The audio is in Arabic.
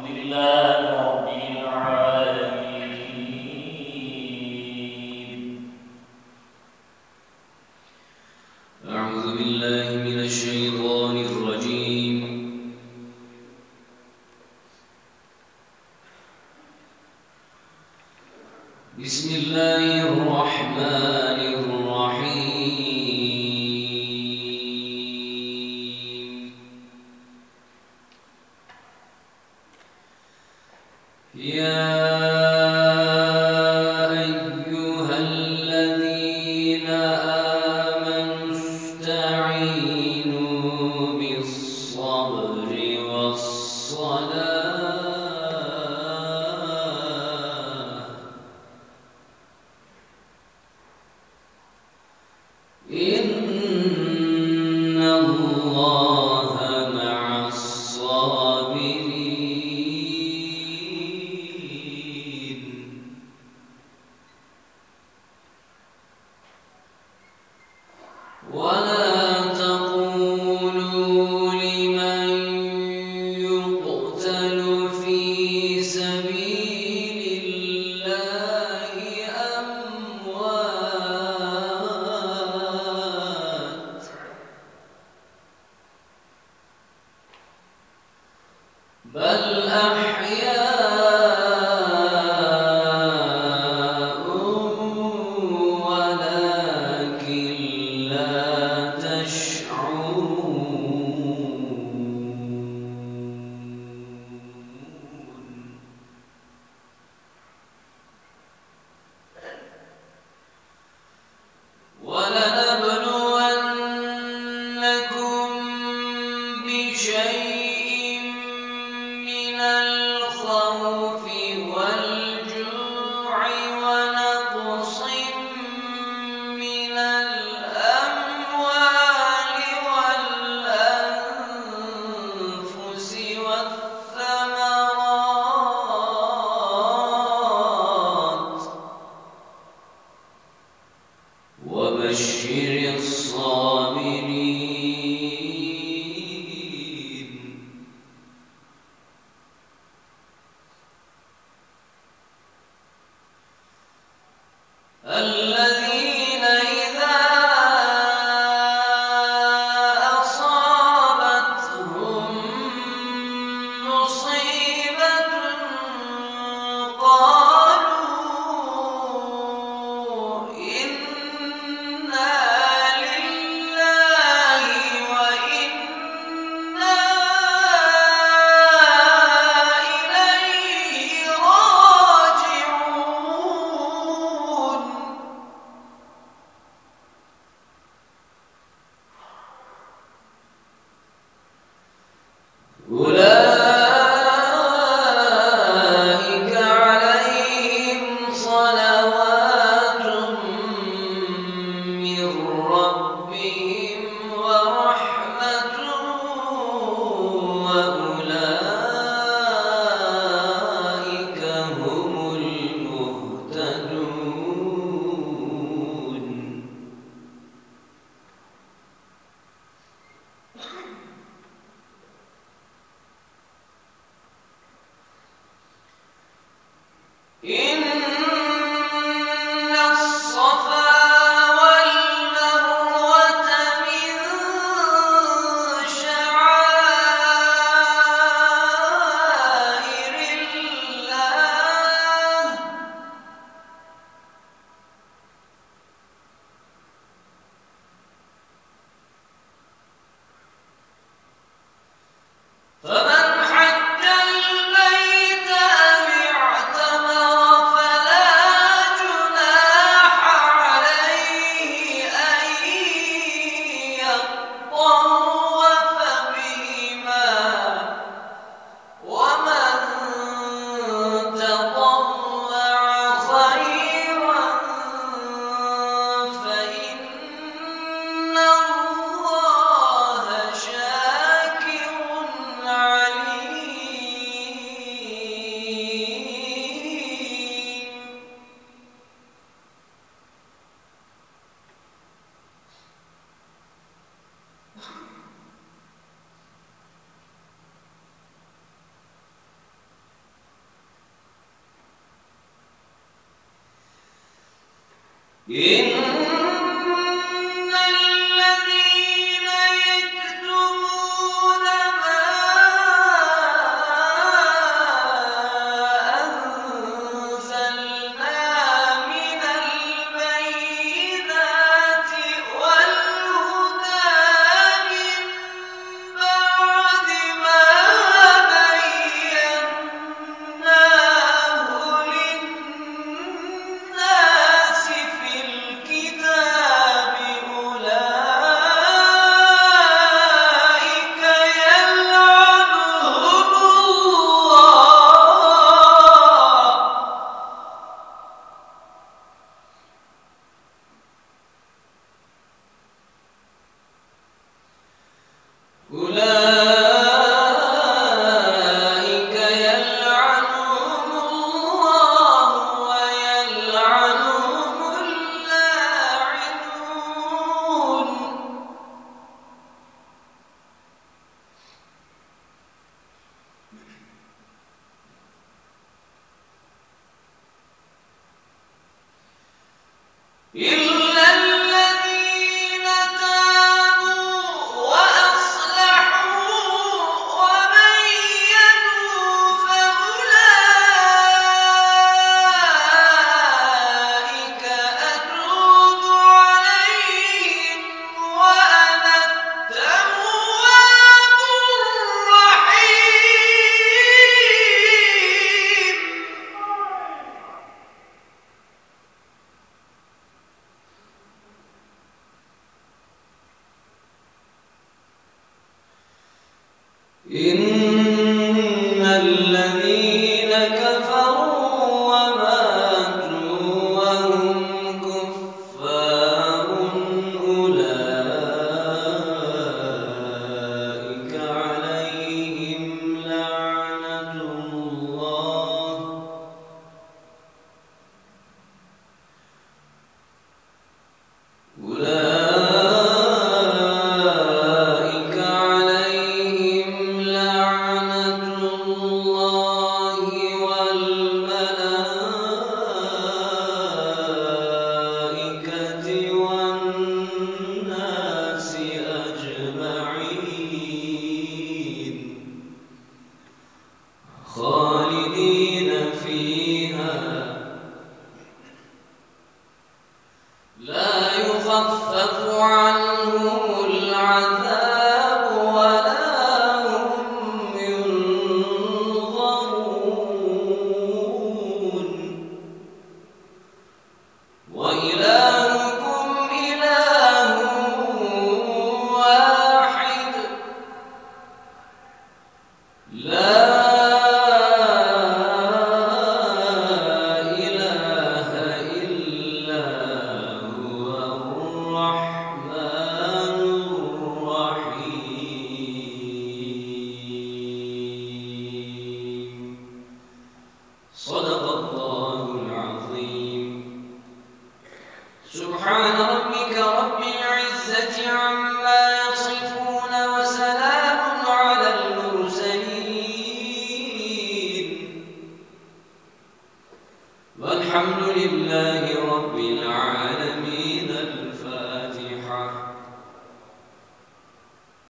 بسم الله الرحمن الرحيم. يا أيها الذين آمنوا استعينوا بالصبر والصلاة إن الله مع الصابرين. ولا تقولوا لمن يقتل في سبيل الله أموات، بل أحياء ولكن لا تشعرون. ولنبلونكم بشيء من الخوف والجوع ونقص من الأموال والأنفس والثمرات، وبشر الصابرين. الذين إذا أصابتهم مصيبة قالوا إنا لله وإنا إليه راجعون. أولئك عليهم صلوات من ربهم ورحمة وأولئك هم المهتدون. إن الذين يكتمون ما أنزلنا من البينات والهدى من بعد ما بيناه للناس في الكتاب أولئك يلعنهم الله ويلعنهم اللاعنون. إلا الذين تابوا وأصلحوا وبينوا فأولئك أتوب عليهم وأنا التواب الرحيم. إن الذين كفروا وماتوا وهم كفار أولئك عليهم لعنة الله والملائكة والناس أجمعين خالدين فيها لا يخفف عنهم العذاب ولا هم ينظرون وإلهكم إله واحد لا